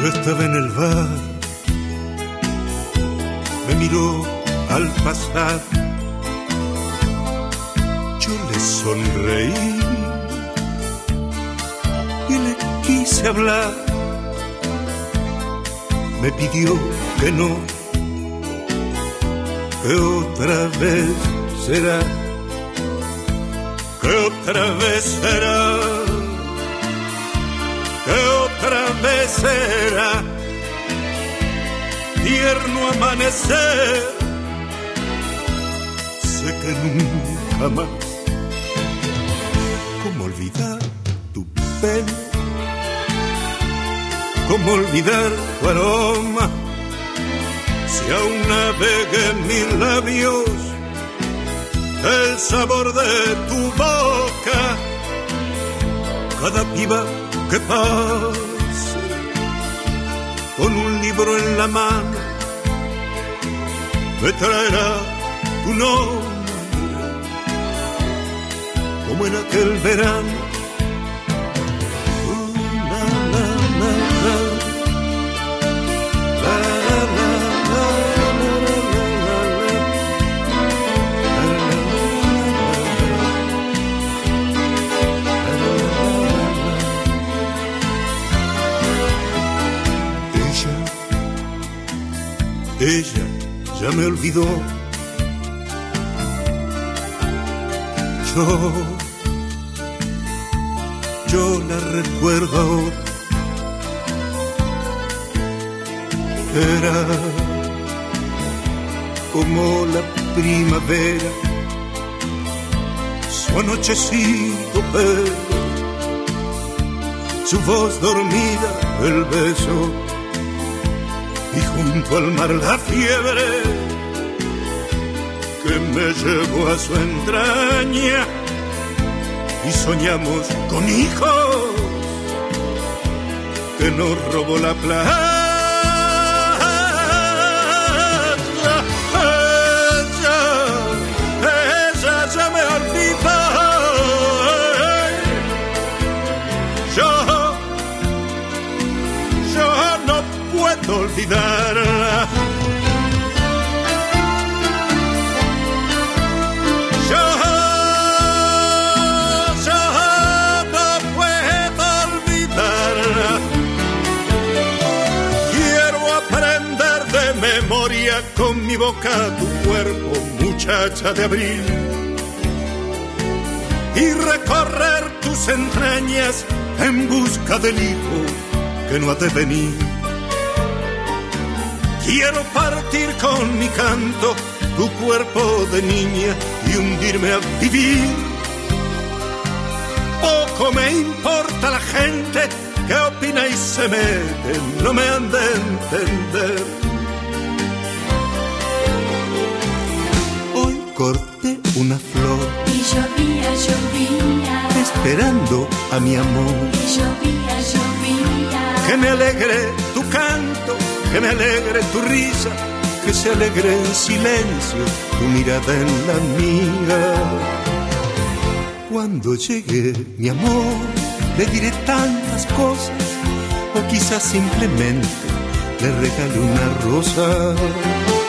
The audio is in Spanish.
Yo estaba en el bar, me miró al pasar, yo le sonreí y le quise hablar. Me pidió que no, que otra vez será, que otra vez será, que otra vez será. Tierno amanecer, sé que nunca más. ¿Cómo olvidar tu pelo? ¿Cómo olvidar tu aroma? Si aún navega en mis labios el sabor de tu boca. Cada piba que pase con un libro en la mano me traerá tu nombre, como en aquel verano. Ella ya me olvidó. Yo la recuerdo ahora. Era como la primavera, su anochecido pelo, su voz dormida, el beso, y junto al mar la fiebre que me llevó a su entraña, y soñamos con hijos que nos robó la playa. Ella ya me olvidó. Yo no puedo olvidarla. Yo no puedo olvidarla. Quiero aprender de memoria con mi boca tu cuerpo, muchacha de abril, y recorrer tus entrañas en busca del hijo que no ha de venir. Quiero partir con mi canto tu cuerpo de niña y hundirme a vivir. Poco me importa la gente que opina y se mete, no me han de entender. Hoy corté una flor y llovía, esperando a mi amor. y llovía, Que me alegre tu canto, que me alegre tu risa, que se alegre en silencio tu mirada en la mía. Cuando llegue mi amor, le diré tantas cosas, o quizás simplemente le regale una rosa.